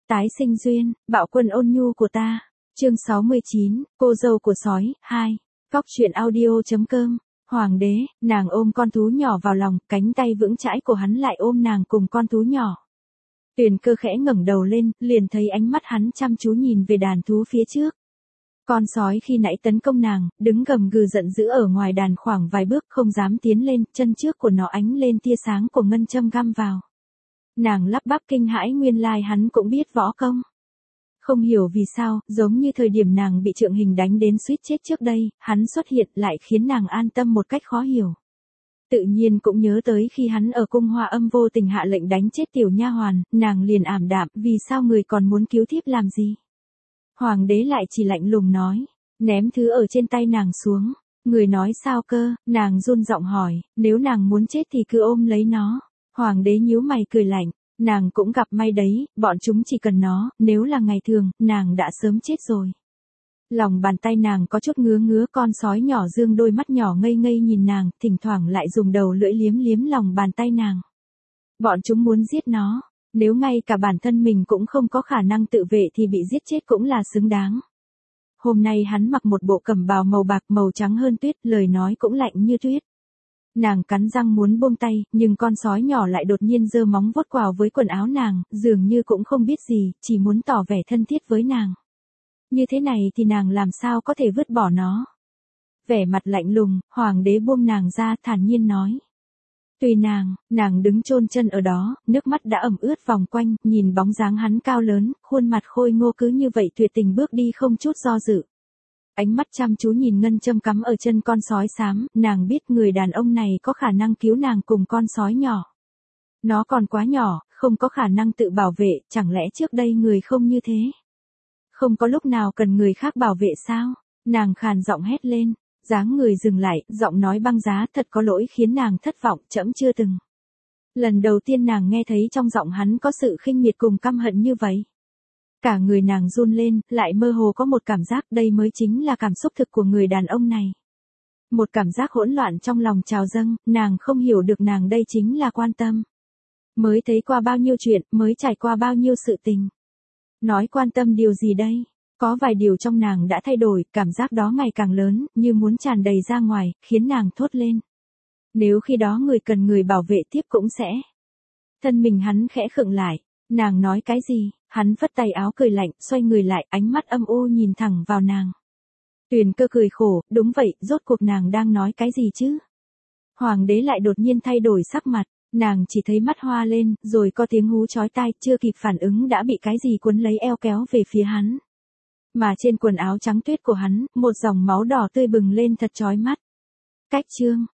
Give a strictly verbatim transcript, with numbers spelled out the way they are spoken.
tái sinh duyên, bạo quân ôn nhu của ta. Chương sáu mươi chín, cô dâu của sói, hai. Góc truyện audio.com. Hoàng đế, nàng ôm con thú nhỏ vào lòng, cánh tay vững chãi của hắn lại ôm nàng cùng con thú nhỏ. Tuyền Cơ khẽ ngẩng đầu lên, liền thấy ánh mắt hắn chăm chú nhìn về đàn thú phía trước. Con sói khi nãy tấn công nàng, đứng gầm gừ giận dữ ở ngoài đàn khoảng vài bước không dám tiến lên, chân trước của nó ánh lên tia sáng của ngân châm găm vào. Nàng lắp bắp kinh hãi, nguyên lai hắn cũng biết võ công. Không hiểu vì sao, giống như thời điểm nàng bị Trượng Hình đánh đến suýt chết trước đây, hắn xuất hiện lại khiến nàng an tâm một cách khó hiểu. Tự nhiên cũng nhớ tới khi hắn ở cung Hoa Âm vô tình hạ lệnh đánh chết tiểu nha hoàn, nàng liền ảm đạm, vì sao người còn muốn cứu thiếp làm gì? Hoàng đế lại chỉ lạnh lùng nói, ném thứ ở trên tay nàng xuống. Người nói sao cơ? Nàng run giọng hỏi, nếu nàng muốn chết thì cứ ôm lấy nó. Hoàng đế nhíu mày cười lạnh, nàng cũng gặp may đấy, bọn chúng chỉ cần nó, nếu là ngày thường, nàng đã sớm chết rồi. Lòng bàn tay nàng có chút ngứa ngứa, con sói nhỏ dương đôi mắt nhỏ ngây ngây nhìn nàng, thỉnh thoảng lại dùng đầu lưỡi liếm liếm lòng bàn tay nàng. Bọn chúng muốn giết nó, nếu ngay cả bản thân mình cũng không có khả năng tự vệ thì bị giết chết cũng là xứng đáng. Hôm nay hắn mặc một bộ cẩm bào màu bạc màu trắng hơn tuyết, lời nói cũng lạnh như tuyết. Nàng cắn răng muốn buông tay, nhưng con sói nhỏ lại đột nhiên giơ móng vuốt quào với quần áo nàng, dường như cũng không biết gì, chỉ muốn tỏ vẻ thân thiết với nàng. Như thế này thì nàng làm sao có thể vứt bỏ nó. Vẻ mặt lạnh lùng, hoàng đế buông nàng ra, thản nhiên nói. Tùy nàng, nàng đứng chôn chân ở đó, nước mắt đã ẩm ướt vòng quanh, nhìn bóng dáng hắn cao lớn, khuôn mặt khôi ngô cứ như vậy tuyệt tình bước đi không chút do dự. Ánh mắt chăm chú nhìn ngân châm cắm ở chân con sói xám, nàng biết người đàn ông này có khả năng cứu nàng cùng con sói nhỏ. Nó còn quá nhỏ, không có khả năng tự bảo vệ, chẳng lẽ trước đây người không như thế? Không có lúc nào cần người khác bảo vệ sao? Nàng khàn giọng hét lên, dáng người dừng lại, giọng nói băng giá, thật có lỗi khiến nàng thất vọng, trẫm chưa từng. Lần đầu tiên nàng nghe thấy trong giọng hắn có sự khinh miệt cùng căm hận như vậy. Cả người nàng run lên, lại mơ hồ có một cảm giác đây mới chính là cảm xúc thực của người đàn ông này. Một cảm giác hỗn loạn trong lòng trào dâng, nàng không hiểu được nàng đây chính là quan tâm. Mới thấy qua bao nhiêu chuyện, mới trải qua bao nhiêu sự tình. Nói quan tâm điều gì đây? Có vài điều trong nàng đã thay đổi, cảm giác đó ngày càng lớn, như muốn tràn đầy ra ngoài, khiến nàng thốt lên. Nếu khi đó người cần người bảo vệ tiếp cũng sẽ. Thân mình hắn khẽ khựng lại. Nàng nói cái gì? Hắn phất tay áo cười lạnh, xoay người lại, ánh mắt âm u nhìn thẳng vào nàng. Tuyền Cơ cười khổ, đúng vậy, rốt cuộc nàng đang nói cái gì chứ? Hoàng đế lại đột nhiên thay đổi sắc mặt, nàng chỉ thấy mắt hoa lên, rồi có tiếng hú chói tai, chưa kịp phản ứng đã bị cái gì cuốn lấy eo kéo về phía hắn. Mà trên quần áo trắng tuyết của hắn, một dòng máu đỏ tươi bừng lên thật chói mắt. Cách chương.